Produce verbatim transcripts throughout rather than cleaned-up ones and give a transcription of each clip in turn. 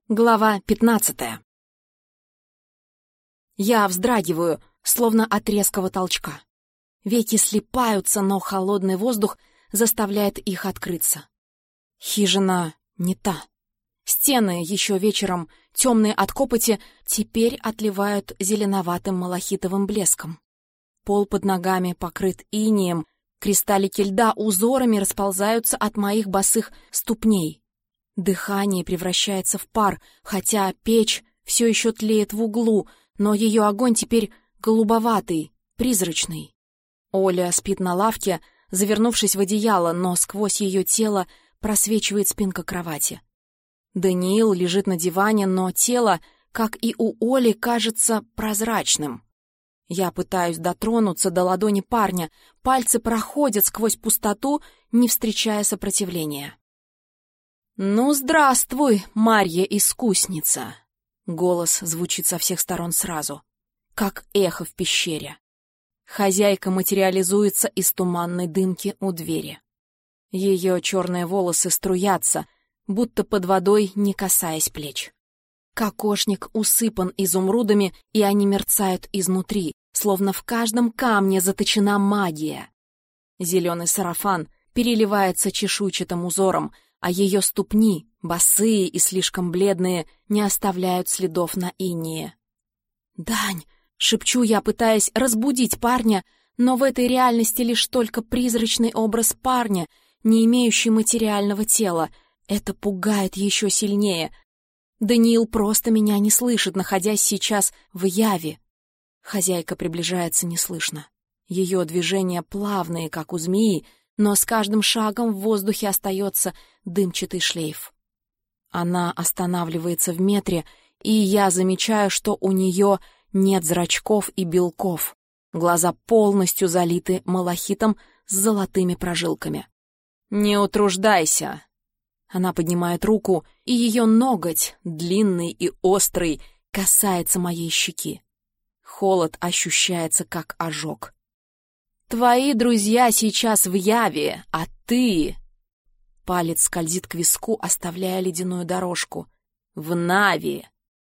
Глава пятнадцатая. Я вздрагиваю, словно от резкого толчка. Веки слипаются, но холодный воздух заставляет их открыться. Хижина не та. Стены, еще вечером темные от копоти, теперь отливают зеленоватым малахитовым блеском. Пол под ногами покрыт инеем, кристаллики льда узорами расползаются от моих босых ступней. Дыхание превращается в пар, хотя печь все еще тлеет в углу, но ее огонь теперь голубоватый, призрачный. Оля спит на лавке, завернувшись в одеяло, но сквозь ее тело просвечивает спинка кровати. Даниил лежит на диване, но тело, как и у Оли, кажется прозрачным. Я пытаюсь дотронуться до ладони парня, пальцы проходят сквозь пустоту, не встречая сопротивления. «Ну, здравствуй, Марья-искусница!» Голос звучит со всех сторон сразу, как эхо в пещере. Хозяйка материализуется из туманной дымки у двери. Ее черные волосы струятся, будто под водой, не касаясь плеч. Кокошник усыпан изумрудами, и они мерцают изнутри, словно в каждом камне заточена магия. Зеленый сарафан переливается чешуйчатым узором, а ее ступни, босые и слишком бледные, не оставляют следов на инее. «Дань!» — шепчу я, пытаясь разбудить парня, но в этой реальности лишь только призрачный образ парня, не имеющий материального тела. Это пугает еще сильнее. Даниил просто меня не слышит, находясь сейчас в яве. Хозяйка приближается неслышно. Ее движения плавные, как у змеи, но с каждым шагом в воздухе остается дымчатый шлейф. Она останавливается в метре, и я замечаю, что у нее нет зрачков и белков. Глаза полностью залиты малахитом с золотыми прожилками. «Не утруждайся!» Она поднимает руку, и ее ноготь, длинный и острый, касается моей щеки. Холод ощущается, как ожог. «Твои друзья сейчас в яве, а ты...» Палец скользит к виску, оставляя ледяную дорожку. «В Нави!»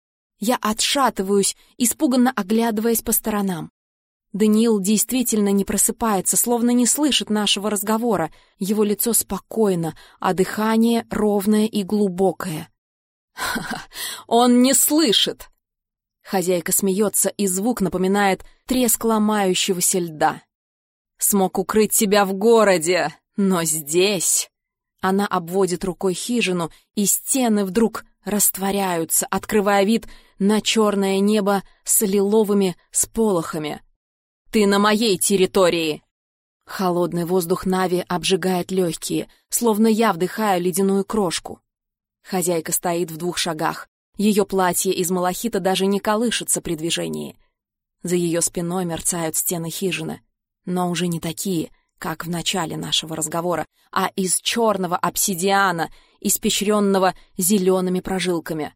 Я отшатываюсь, испуганно оглядываясь по сторонам. Даниил действительно не просыпается, словно не слышит нашего разговора. Его лицо спокойно, а дыхание ровное и глубокое. «Ха-ха! Он не слышит!» Хозяйка смеется, и звук напоминает треск ломающегося льда. «Смог укрыть тебя в городе, но здесь...» Она обводит рукой хижину, и стены вдруг растворяются, открывая вид на черное небо с лиловыми сполохами. «Ты на моей территории!» Холодный воздух Нави обжигает легкие, словно я вдыхаю ледяную крошку. Хозяйка стоит в двух шагах. Ее платье из малахита даже не колышется при движении. За ее спиной мерцают стены хижины, но уже не такие, как в начале нашего разговора, а из черного обсидиана, испещренного зелеными прожилками.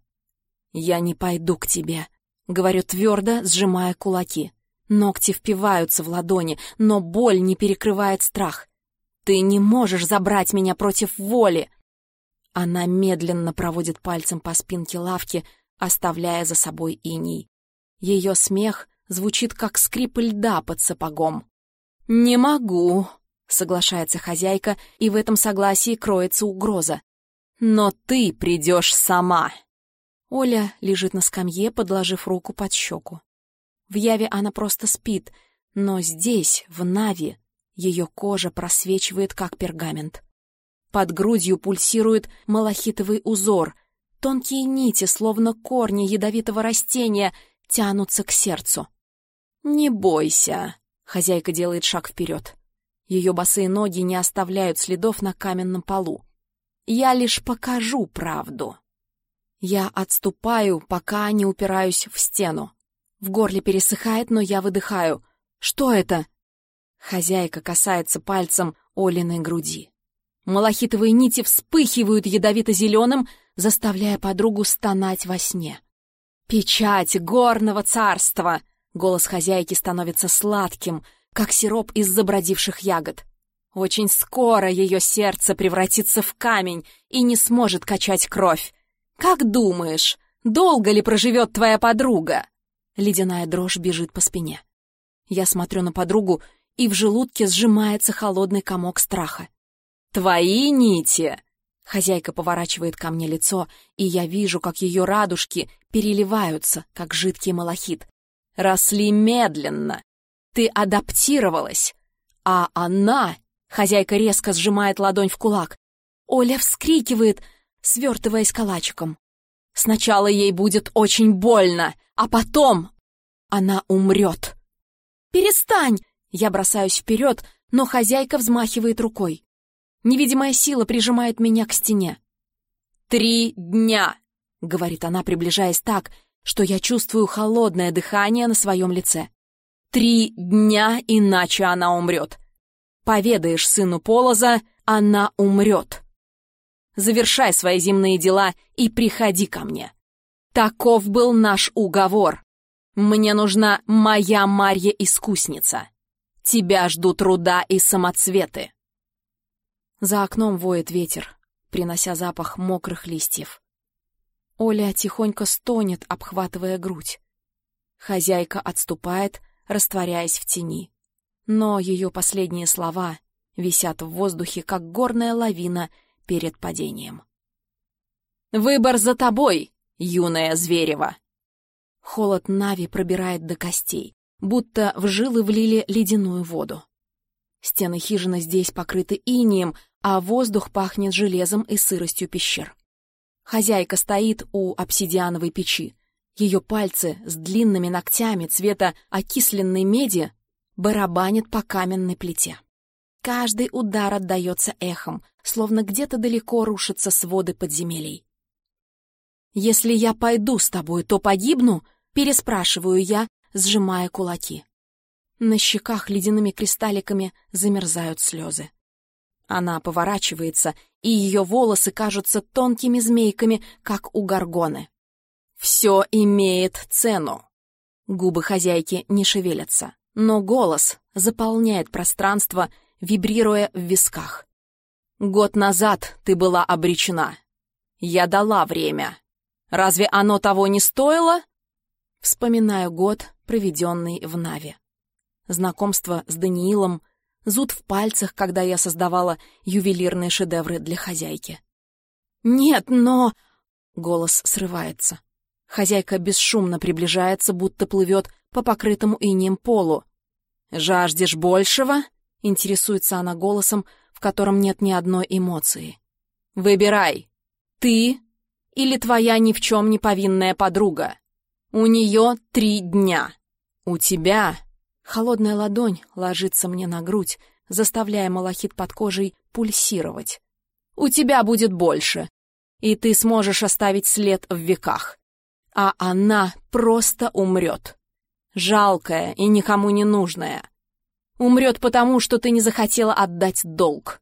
«Я не пойду к тебе», — говорю твердо, сжимая кулаки. Ногти впиваются в ладони, но боль не перекрывает страх. «Ты не можешь забрать меня против воли!» Она медленно проводит пальцем по спинке лавки, оставляя за собой иней. Ее смех звучит, как скрип льда под сапогом. «Не могу», — соглашается хозяйка, и в этом согласии кроется угроза. «Но ты придешь сама». Оля лежит на скамье, подложив руку под щеку. В яве она просто спит, но здесь, в Нави, ее кожа просвечивает, как пергамент. Под грудью пульсирует малахитовый узор. Тонкие нити, словно корни ядовитого растения, тянутся к сердцу. «Не бойся», — хозяйка делает шаг вперед. Ее босые ноги не оставляют следов на каменном полу. «Я лишь покажу правду». Я отступаю, пока не упираюсь в стену. В горле пересыхает, но я выдыхаю. «Что это?» Хозяйка касается пальцем Олиной груди. Малахитовые нити вспыхивают ядовито-зеленым, заставляя подругу стонать во сне. «Печать горного царства!» Голос хозяйки становится сладким, как сироп из забродивших ягод. Очень скоро ее сердце превратится в камень и не сможет качать кровь. Как думаешь, долго ли проживет твоя подруга?» Ледяная дрожь бежит по спине. Я смотрю на подругу, и в желудке сжимается холодный комок страха. «Твои нити!» Хозяйка поворачивает ко мне лицо, и я вижу, как ее радужки переливаются, как жидкий малахит. «Росли медленно. Ты адаптировалась. А она...» Хозяйка резко сжимает ладонь в кулак. Оля вскрикивает, свертываясь калачиком. «Сначала ей будет очень больно, а потом она умрет». «Перестань!» Я бросаюсь вперед, но хозяйка взмахивает рукой. Невидимая сила прижимает меня к стене. «Три дня!» — говорит она, приближаясь так, что я чувствую холодное дыхание на своем лице. «Три дня, иначе она умрет. Поведаешь сыну Полоза, она умрет. Завершай свои земные дела и приходи ко мне. Таков был наш уговор. Мне нужна моя Марья-искусница. Тебя ждут руда и самоцветы». За окном воет ветер, принося запах мокрых листьев. Оля тихонько стонет, обхватывая грудь. Хозяйка отступает, растворяясь в тени. Но ее последние слова висят в воздухе, как горная лавина перед падением. «Выбор за тобой, юная Зверева!» Холод Нави пробирает до костей, будто в жилы влили ледяную воду. Стены хижины здесь покрыты инеем, а воздух пахнет железом и сыростью пещер. Хозяйка стоит у обсидиановой печи. Ее пальцы с длинными ногтями цвета окисленной меди барабанят по каменной плите. Каждый удар отдается эхом, словно где-то далеко рушатся своды подземелий. «Если я пойду с тобой, то погибну?» — переспрашиваю я, сжимая кулаки. На щеках ледяными кристалликами замерзают слезы. Она поворачивается, и ее волосы кажутся тонкими змейками, как у горгоны. «Все имеет цену». Губы хозяйки не шевелятся, но голос заполняет пространство, вибрируя в висках. «Год назад ты была обречена. Я дала время. Разве оно того не стоило?» Вспоминаю год, проведенный в Нави. Знакомство с Даниилом, зуд в пальцах, когда я создавала ювелирные шедевры для хозяйки. «Нет, но...» — голос срывается. Хозяйка бесшумно приближается, будто плывет по покрытому инеем полу. «Жаждешь большего?» — интересуется она голосом, в котором нет ни одной эмоции. «Выбирай, ты или твоя ни в чем не повинная подруга. У нее три дня. У тебя...» Холодная ладонь ложится мне на грудь, заставляя малахит под кожей пульсировать. «У тебя будет больше, и ты сможешь оставить след в веках. А она просто умрет. Жалкая и никому не нужная. Умрет потому, что ты не захотела отдать долг.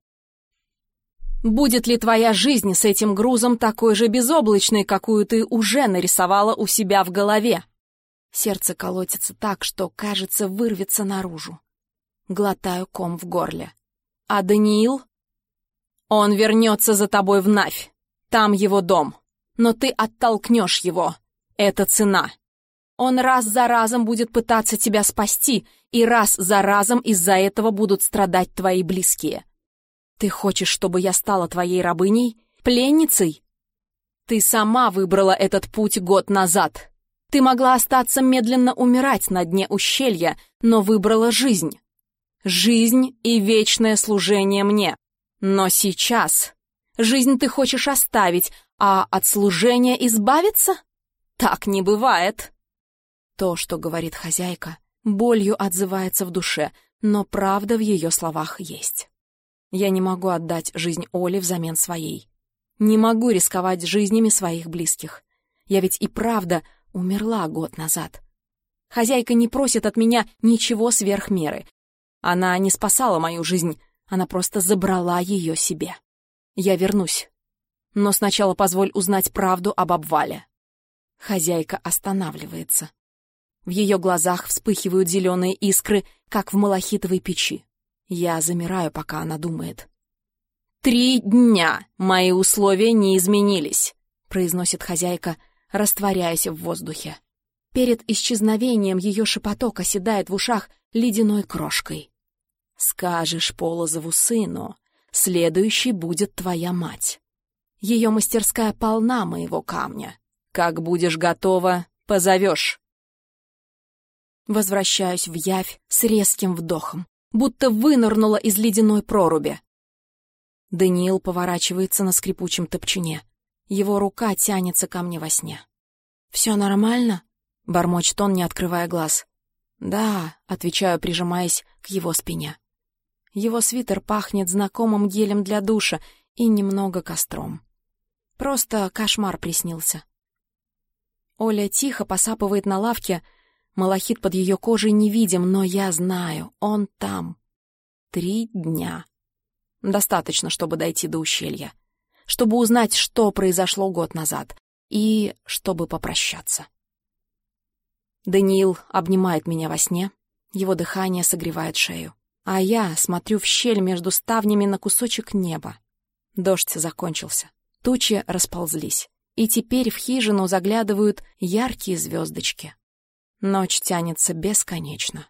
Будет ли твоя жизнь с этим грузом такой же безоблачной, какую ты уже нарисовала у себя в голове?» Сердце колотится так, что, кажется, вырвется наружу. Глотаю ком в горле. «А Даниил? Он вернется за тобой в Навь. Там его дом. Но ты оттолкнешь его. Это цена. Он раз за разом будет пытаться тебя спасти, и раз за разом из-за этого будут страдать твои близкие. Ты хочешь, чтобы я стала твоей рабыней? Пленницей? Ты сама выбрала этот путь год назад. Ты могла остаться медленно умирать на дне ущелья, но выбрала жизнь. Жизнь и вечное служение мне. Но сейчас жизнь ты хочешь оставить, а от служения избавиться? Так не бывает». То, что говорит хозяйка, болью отзывается в душе, но правда в ее словах есть. Я не могу отдать жизнь Оле взамен своей. Не могу рисковать жизнями своих близких. Я ведь и правда умерла год назад. Хозяйка не просит от меня ничего сверх меры. Она не спасала мою жизнь, она просто забрала ее себе. Я вернусь. Но сначала позволь узнать правду об обвале. Хозяйка останавливается. В ее глазах вспыхивают зеленые искры, как в малахитовой печи. Я замираю, пока она думает. «Три дня мои условия не изменились. произносит хозяйка, растворяясь в воздухе. Перед исчезновением ее шепоток оседает в ушах ледяной крошкой. «Скажешь Полозову сыну, следующей будет твоя мать. Ее мастерская полна моего камня. Как будешь готова, позовешь». Возвращаюсь в явь с резким вдохом, будто вынырнула из ледяной проруби. Даниил поворачивается на скрипучем топчине. Его рука тянется ко мне во сне. «Все нормально?» — бормочет он, не открывая глаз. «Да», — отвечаю, прижимаясь к его спине. Его свитер пахнет знакомым гелем для душа и немного костром. Просто кошмар приснился. Оля тихо посапывает на лавке. Малахит под ее кожей невидим, но я знаю, он там. Три дня. Достаточно, чтобы дойти до ущелья. Чтобы узнать, что произошло год назад. И чтобы попрощаться. Даниил обнимает меня во сне. Его дыхание согревает шею. А я смотрю в щель между ставнями на кусочек неба. Дождь закончился. Тучи расползлись. И теперь в хижину заглядывают яркие звездочки. Ночь тянется бесконечно.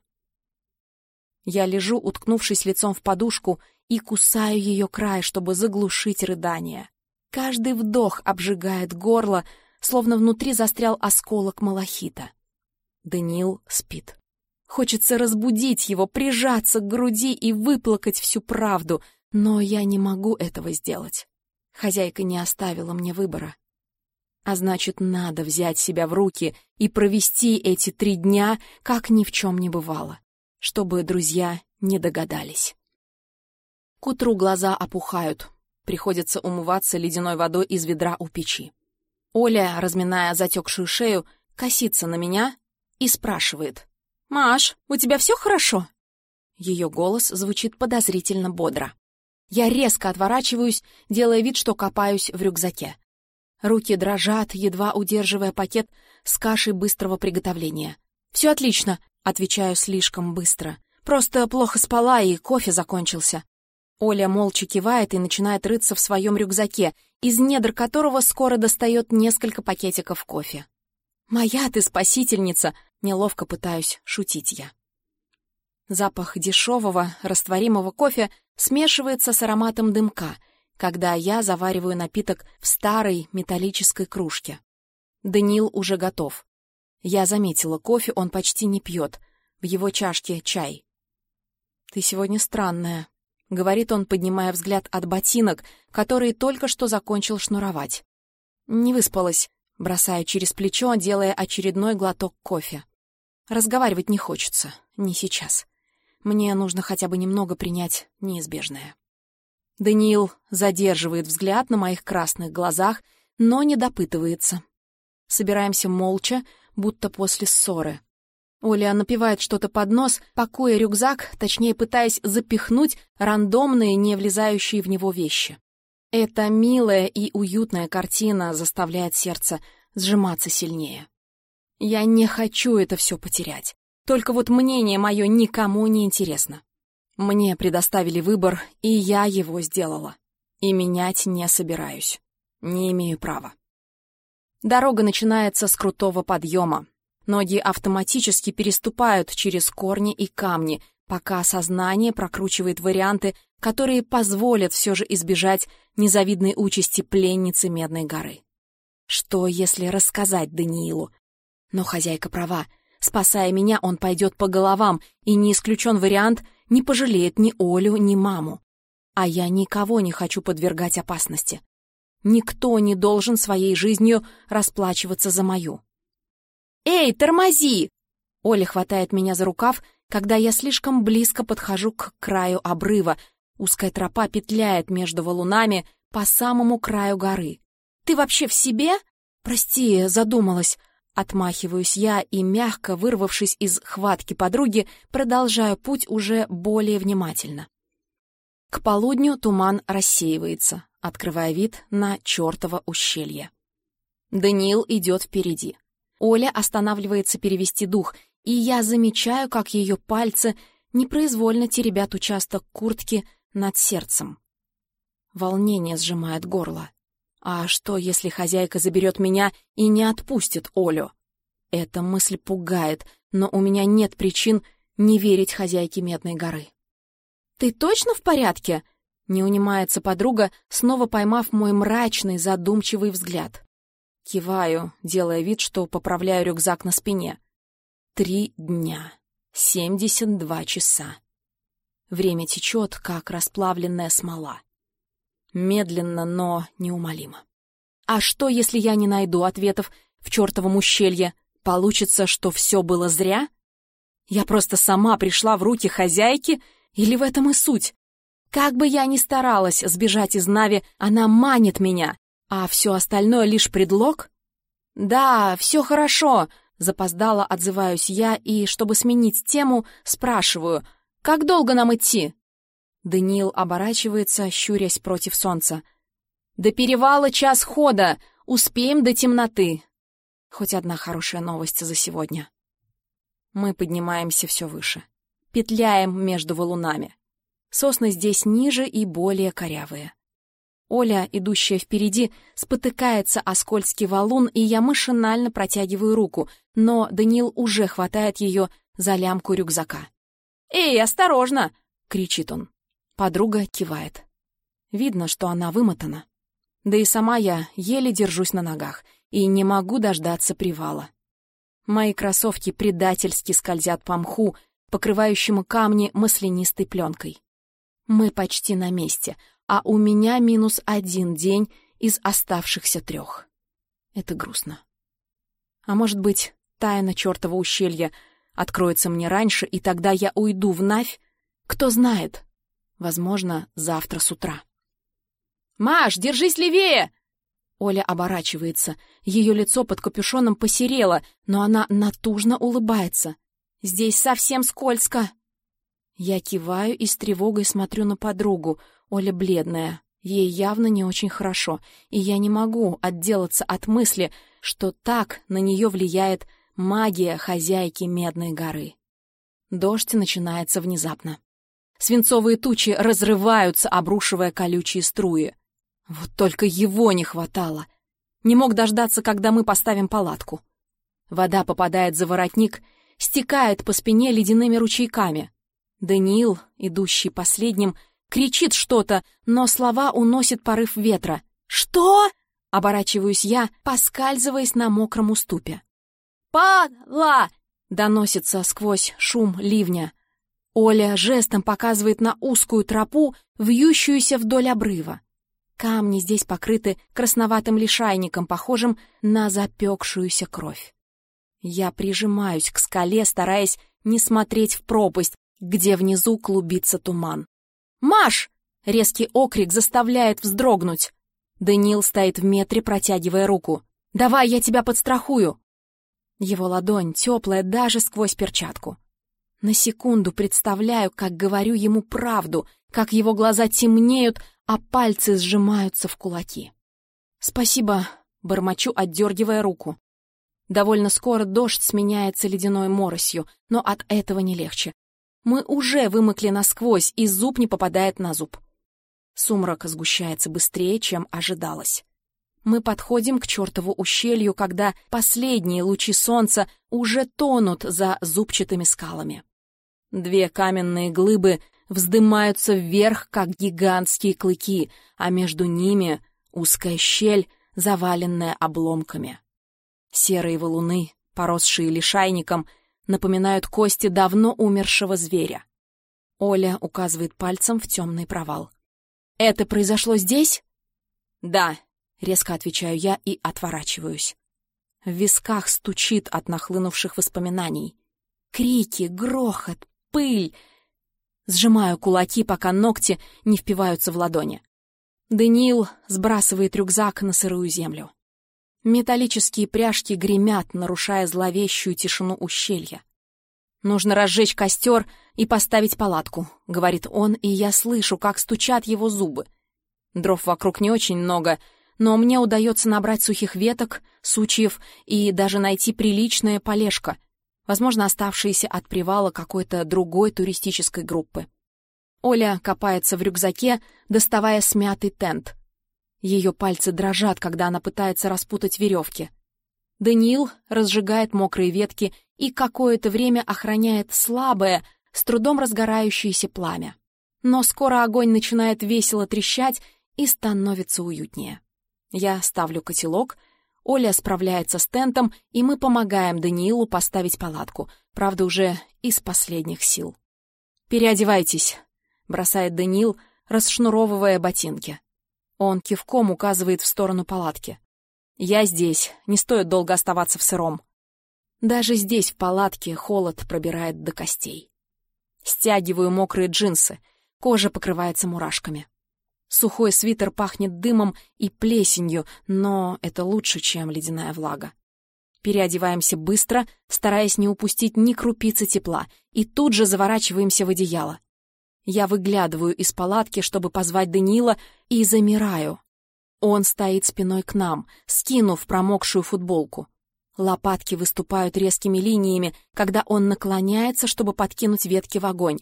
Я лежу, уткнувшись лицом в подушку, и кусаю ее край, чтобы заглушить рыдание. Каждый вдох обжигает горло, словно внутри застрял осколок малахита. Даниил спит. Хочется разбудить его, прижаться к груди и выплакать всю правду, но я не могу этого сделать. Хозяйка не оставила мне выбора. А значит, надо взять себя в руки и провести эти три дня, как ни в чем не бывало, чтобы друзья не догадались. К утру глаза опухают. Приходится умываться ледяной водой из ведра у печи. Оля, разминая затекшую шею, косится на меня и спрашивает: «Маш, у тебя все хорошо?» Ее голос звучит подозрительно бодро. Я резко отворачиваюсь, делая вид, что копаюсь в рюкзаке. Руки дрожат, едва удерживая пакет с кашей быстрого приготовления. «Все отлично», — отвечаю слишком быстро. «Просто плохо спала, и кофе закончился». Оля молча кивает и начинает рыться в своем рюкзаке, из недр которого скоро достает несколько пакетиков кофе. «Моя ты спасительница!» — неловко пытаюсь шутить я. Запах дешевого, растворимого кофе смешивается с ароматом дымка, когда я завариваю напиток в старой металлической кружке. Даниил уже готов. Я заметила, кофе он почти не пьет. В его чашке чай. «Ты сегодня странная», — говорит он, поднимая взгляд от ботинок, которые только что закончил шнуровать. «Не выспалась», — бросаю через плечо, делая очередной глоток кофе. Разговаривать не хочется, не сейчас. Мне нужно хотя бы немного принять неизбежное. Даниил задерживает взгляд на моих красных глазах, но не допытывается. Собираемся молча, будто после ссоры. Оля напевает что-то под нос, пакуя рюкзак, точнее пытаясь запихнуть рандомные, не влезающие в него вещи. Эта милая и уютная картина заставляет сердце сжиматься сильнее. Я не хочу это все потерять. Только вот мнение мое никому не интересно. Мне предоставили выбор, и я его сделала. И менять не собираюсь. Не имею права. Дорога начинается с крутого подъема. Ноги автоматически переступают через корни и камни, пока сознание прокручивает варианты, которые позволят все же избежать незавидной участи пленницы Медной горы. Что, если рассказать Даниилу? Но хозяйка права. Спасая меня, он пойдет по головам, и не исключен вариант, не пожалеет ни Олю, ни маму. А я никого не хочу подвергать опасности. Никто не должен своей жизнью расплачиваться за мою. «Эй, тормози!» Оля хватает меня за рукав, когда я слишком близко подхожу к краю обрыва. Узкая тропа петляет между валунами по самому краю горы. «Ты вообще в себе?» «Прости, задумалась». Отмахиваюсь я и, мягко вырвавшись из хватки подруги, продолжаю путь уже более внимательно. К полудню туман рассеивается, открывая вид на чертово ущелье. Даниил идет впереди. Оля останавливается перевести дух, и я замечаю, как ее пальцы непроизвольно теребят участок куртки над сердцем. Волнение сжимает горло. А что, если хозяйка заберет меня и не отпустит Олю? Эта мысль пугает, но у меня нет причин не верить хозяйке Медной горы. «Ты точно в порядке?» — не унимается подруга, снова поймав мой мрачный, задумчивый взгляд. Киваю, делая вид, что поправляю рюкзак на спине. Три дня. Семьдесят два часа. Время течет, как расплавленная смола. Медленно, но неумолимо. А что, если я не найду ответов в чертовом ущелье? Получится, что все было зря? Я просто сама пришла в руки хозяйки? Или в этом и суть? Как бы я ни старалась сбежать из Нави, она манит меня, а все остальное лишь предлог? «Да, все хорошо», — запоздало отзываюсь я и, чтобы сменить тему, спрашиваю, «Как долго нам идти?» Даниил оборачивается, щурясь против солнца. «До перевала час хода, успеем до темноты». Хоть одна хорошая новость за сегодня. Мы поднимаемся все выше. Петляем между валунами. Сосны здесь ниже и более корявые. Оля, идущая впереди, спотыкается о скользкий валун, и я машинально протягиваю руку, но Даниил уже хватает ее за лямку рюкзака. «Эй, осторожно!» — кричит он. Подруга кивает. Видно, что она вымотана. Да и сама я еле держусь на ногах и не могу дождаться привала. Мои кроссовки предательски скользят по мху, покрывающему камни маслянистой пленкой. Мы почти на месте, а у меня минус один день из оставшихся трех. Это грустно. А может быть, тайна чертова ущелья откроется мне раньше, и тогда я уйду в Навь? Кто знает? Возможно, завтра с утра. «Маш, держись левее!» Оля оборачивается. Ее лицо под капюшоном посерело, но она натужно улыбается. «Здесь совсем скользко!» Я киваю и с тревогой смотрю на подругу. Оля бледная, ей явно не очень хорошо, и я не могу отделаться от мысли, что так на нее влияет магия хозяйки Медной горы. Дождь начинается внезапно. Свинцовые тучи разрываются, обрушивая колючие струи. Вот только его не хватало. Не мог дождаться, когда мы поставим палатку. Вода попадает за воротник, стекает по спине ледяными ручейками. Даниил, идущий последним, кричит что-то, но слова уносит порыв ветра. «Что?» — оборачиваюсь я, поскальзываясь на мокром уступе. «Падла!» — доносится сквозь шум ливня. Оля жестом показывает на узкую тропу, вьющуюся вдоль обрыва. Камни здесь покрыты красноватым лишайником, похожим на запекшуюся кровь. Я прижимаюсь к скале, стараясь не смотреть в пропасть, где внизу клубится туман. «Маш!» — резкий окрик заставляет вздрогнуть. Даниил стоит в метре, протягивая руку. «Давай, я тебя подстрахую!» Его ладонь теплая даже сквозь перчатку. На секунду представляю, как говорю ему правду, как его глаза темнеют, а пальцы сжимаются в кулаки. «Спасибо», — бормочу, отдергивая руку. Довольно скоро дождь сменяется ледяной моросью, но от этого не легче. Мы уже вымокли насквозь, и зуб не попадает на зуб. Сумрак сгущается быстрее, чем ожидалось. Мы подходим к чертову ущелью, когда последние лучи солнца уже тонут за зубчатыми скалами. Две каменные глыбы вздымаются вверх, как гигантские клыки, а между ними узкая щель, заваленная обломками. Серые валуны, поросшие лишайником, напоминают кости давно умершего зверя. Оля указывает пальцем в темный провал. «Это произошло здесь?» «Да», — резко отвечаю я и отворачиваюсь. В висках стучит от нахлынувших воспоминаний. Крики, грохот, пыль. Сжимаю кулаки, пока ногти не впиваются в ладони. Даниил сбрасывает рюкзак на сырую землю. Металлические пряжки гремят, нарушая зловещую тишину ущелья. «Нужно разжечь костер и поставить палатку», — говорит он, и я слышу, как стучат его зубы. Дров вокруг не очень много, но мне удается набрать сухих веток, сучьев и даже найти приличное полежко, возможно, оставшиеся от привала какой-то другой туристической группы. Оля копается в рюкзаке, доставая смятый тент. Ее пальцы дрожат, когда она пытается распутать веревки. Даниил разжигает мокрые ветки и какое-то время охраняет слабое, с трудом разгорающееся пламя. Но скоро огонь начинает весело трещать и становится уютнее. Я ставлю котелок, Оля справляется с тентом, и мы помогаем Даниилу поставить палатку, правда, уже из последних сил. «Переодевайтесь», — бросает Даниил, расшнуровывая ботинки. Он кивком указывает в сторону палатки. «Я здесь, не стоит долго оставаться в сыром». Даже здесь, в палатке, холод пробирает до костей. Стягиваю мокрые джинсы, кожа покрывается мурашками. Сухой свитер пахнет дымом и плесенью, но это лучше, чем ледяная влага. Переодеваемся быстро, стараясь не упустить ни крупицы тепла, и тут же заворачиваемся в одеяло. Я выглядываю из палатки, чтобы позвать Даниила, и замираю. Он стоит спиной к нам, скинув промокшую футболку. Лопатки выступают резкими линиями, когда он наклоняется, чтобы подкинуть ветки в огонь.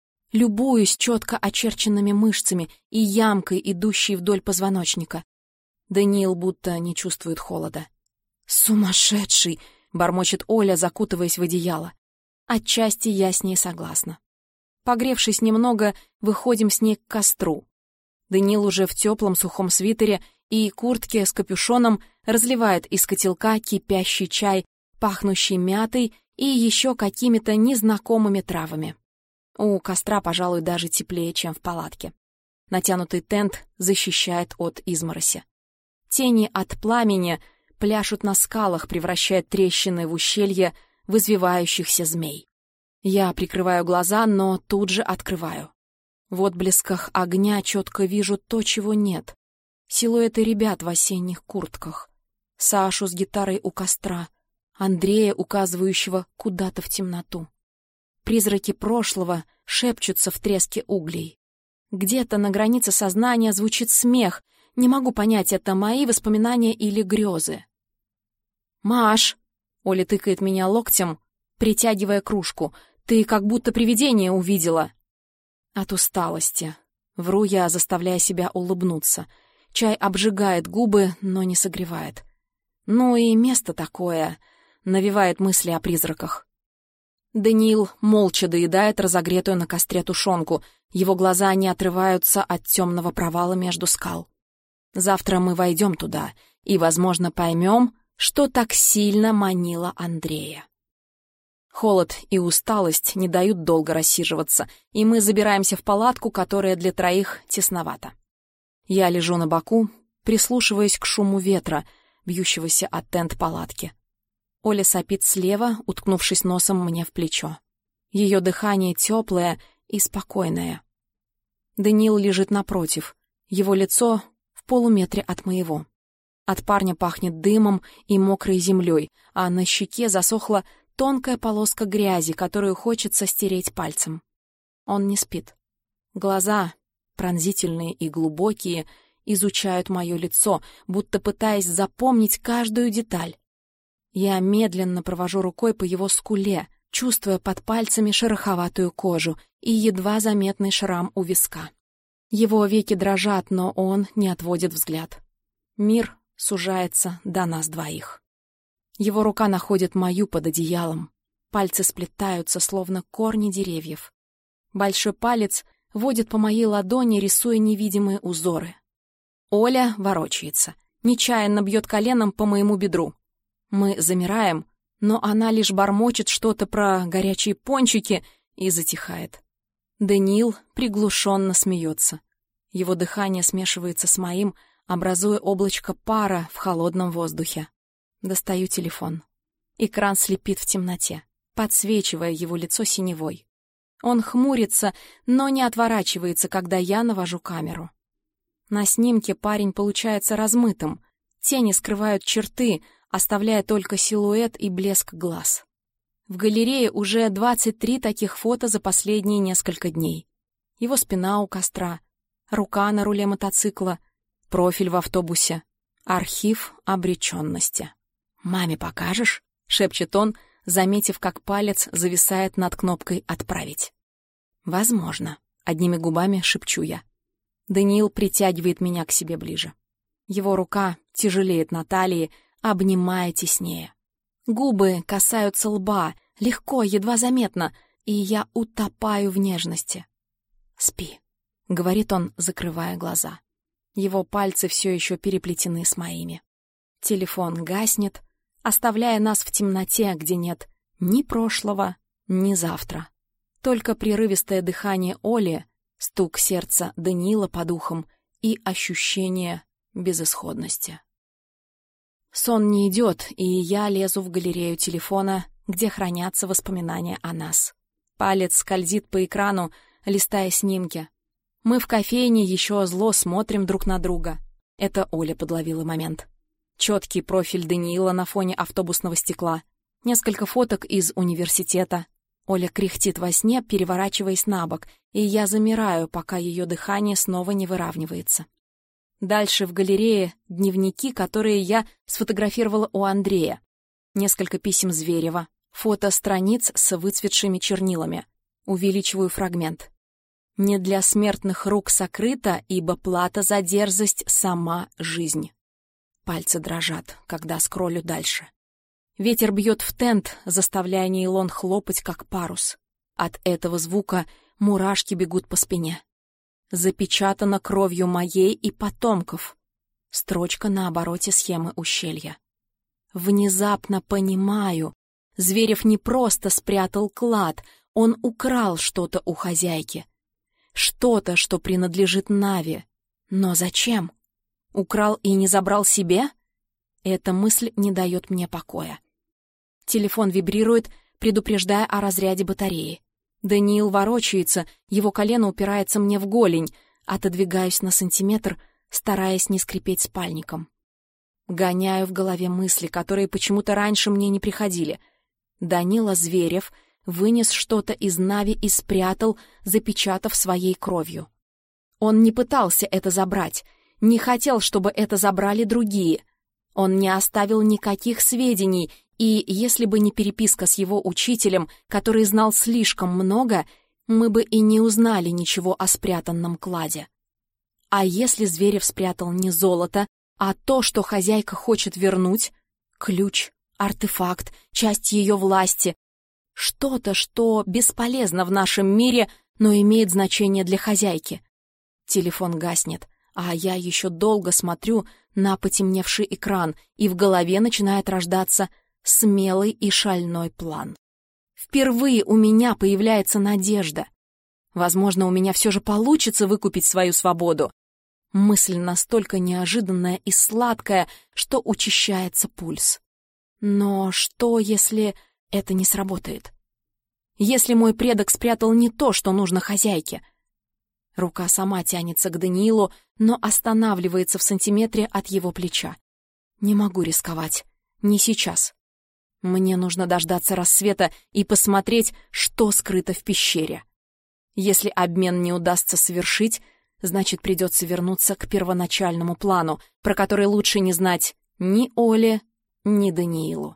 Любуюсь четко очерченными мышцами и ямкой, идущей вдоль позвоночника. Даниил будто не чувствует холода. «Сумасшедший!» — бормочет Оля, закутываясь в одеяло. Отчасти я с ней согласна. Погревшись немного, выходим с ней к костру. Даниил уже в теплом сухом свитере и куртке с капюшоном разливает из котелка кипящий чай, пахнущий мятой и еще какими-то незнакомыми травами. У костра, пожалуй, даже теплее, чем в палатке. Натянутый тент защищает от измороси. Тени от пламени пляшут на скалах, превращая трещины в ущелье в извивающихся змей. Я прикрываю глаза, но тут же открываю. В отблесках огня четко вижу то, чего нет. Силуэты ребят в осенних куртках. Сашу с гитарой у костра. Андрея, указывающего куда-то в темноту. Призраки прошлого шепчутся в треске углей. Где-то на границе сознания звучит смех. Не могу понять, это мои воспоминания или грезы. «Маш!» — Оля тыкает меня локтем, притягивая кружку. «Ты как будто привидение увидела». От усталости. Вру я, заставляя себя улыбнуться. Чай обжигает губы, но не согревает. Ну и место такое. Навевает мысли о призраках. Даниил молча доедает разогретую на костре тушенку. Его глаза не отрываются от темного провала между скал. Завтра мы войдем туда и, возможно, поймем, что так сильно манило Андрея. Холод и усталость не дают долго рассиживаться, и мы забираемся в палатку, которая для троих тесновата. Я лежу на боку, прислушиваясь к шуму ветра, бьющегося от тент палатки. Оля сопит слева, уткнувшись носом мне в плечо. Ее дыхание теплое и спокойное. Даниил лежит напротив, его лицо в полуметре от моего. От парня пахнет дымом и мокрой землей, а на щеке засохла тонкая полоска грязи, которую хочется стереть пальцем. Он не спит. Глаза, пронзительные и глубокие, изучают мое лицо, будто пытаясь запомнить каждую деталь. Я медленно провожу рукой по его скуле, чувствуя под пальцами шероховатую кожу и едва заметный шрам у виска. Его веки дрожат, но он не отводит взгляд. Мир сужается до нас двоих. Его рука находит мою под одеялом. Пальцы сплетаются, словно корни деревьев. Большой палец водит по моей ладони, рисуя невидимые узоры. Оля ворочается, нечаянно бьет коленом по моему бедру. Мы замираем, но она лишь бормочет что-то про горячие пончики и затихает. Даниил приглушенно смеется. Его дыхание смешивается с моим, образуя облачко пара в холодном воздухе. Достаю телефон. Экран слепит в темноте, подсвечивая его лицо синевой. Он хмурится, но не отворачивается, когда я навожу камеру. На снимке парень получается размытым. Тени скрывают черты, оставляя только силуэт и блеск глаз. В галерее уже двадцать три таких фото за последние несколько дней. Его спина у костра, рука на руле мотоцикла, профиль в автобусе, архив обреченности. «Маме покажешь?» — шепчет он, заметив, как палец зависает над кнопкой «Отправить». «Возможно», — одними губами шепчу я. Даниил притягивает меня к себе ближе. Его рука тяжелеет на талии, обнимая теснее. Губы касаются лба, легко, едва заметно, и я утопаю в нежности. «Спи», — говорит он, закрывая глаза. Его пальцы все еще переплетены с моими. Телефон гаснет, оставляя нас в темноте, где нет ни прошлого, ни завтра. Только прерывистое дыхание Оли, стук сердца Даниила под ухом и ощущение безысходности. Сон не идет, и я лезу в галерею телефона, где хранятся воспоминания о нас. Палец скользит по экрану, листая снимки. Мы в кофейне еще зло смотрим друг на друга. Это Оля подловила момент. Четкий профиль Даниила на фоне автобусного стекла. Несколько фоток из университета. Оля кряхтит во сне, переворачиваясь на бок, и я замираю, пока ее дыхание снова не выравнивается. Дальше в галерее дневники, которые я сфотографировала у Андрея. Несколько писем Зверева, фото страниц с выцветшими чернилами. Увеличиваю фрагмент. «Не для смертных рук сокрыта, ибо плата за дерзость — сама жизнь». Пальцы дрожат, когда скроллю дальше. Ветер бьет в тент, заставляя нейлон хлопать, как парус. От этого звука мурашки бегут по спине. Запечатано кровью моей и потомков. Строчка на обороте схемы ущелья. Внезапно понимаю, Зверев не просто спрятал клад, он украл что-то у хозяйки. Что-то, что принадлежит Наве. Но зачем? Украл и не забрал себе? Эта мысль не дает мне покоя. Телефон вибрирует, предупреждая о разряде батареи. Даниил ворочается, его колено упирается мне в голень. Отодвигаюсь на сантиметр, стараясь не скрипеть спальником. Гоняю в голове мысли, которые почему-то раньше мне не приходили. Данила Зверев вынес что-то из Нави и спрятал, запечатав своей кровью. Он не пытался это забрать, не хотел, чтобы это забрали другие. Он не оставил никаких сведений, и если бы не переписка с его учителем, который знал слишком много, мы бы и не узнали ничего о спрятанном кладе. А если Зверев спрятал не золото, а то, что хозяйка хочет вернуть? Ключ, артефакт, часть ее власти. Что-то, что бесполезно в нашем мире, но имеет значение для хозяйки. Телефон гаснет, а я еще долго смотрю на потемневший экран, и в голове начинает рождаться смелый и шальной план. Впервые у меня появляется надежда. Возможно, у меня все же получится выкупить свою свободу. Мысль настолько неожиданная и сладкая, что учащается пульс. Но что, если это не сработает? Если мой предок спрятал не то, что нужно хозяйке? Рука сама тянется к Даниилу, но останавливается в сантиметре от его плеча. Не могу рисковать. Не сейчас. Мне нужно дождаться рассвета и посмотреть, что скрыто в пещере. Если обмен не удастся совершить, значит, придется вернуться к первоначальному плану, про который лучше не знать ни Оле, ни Даниилу.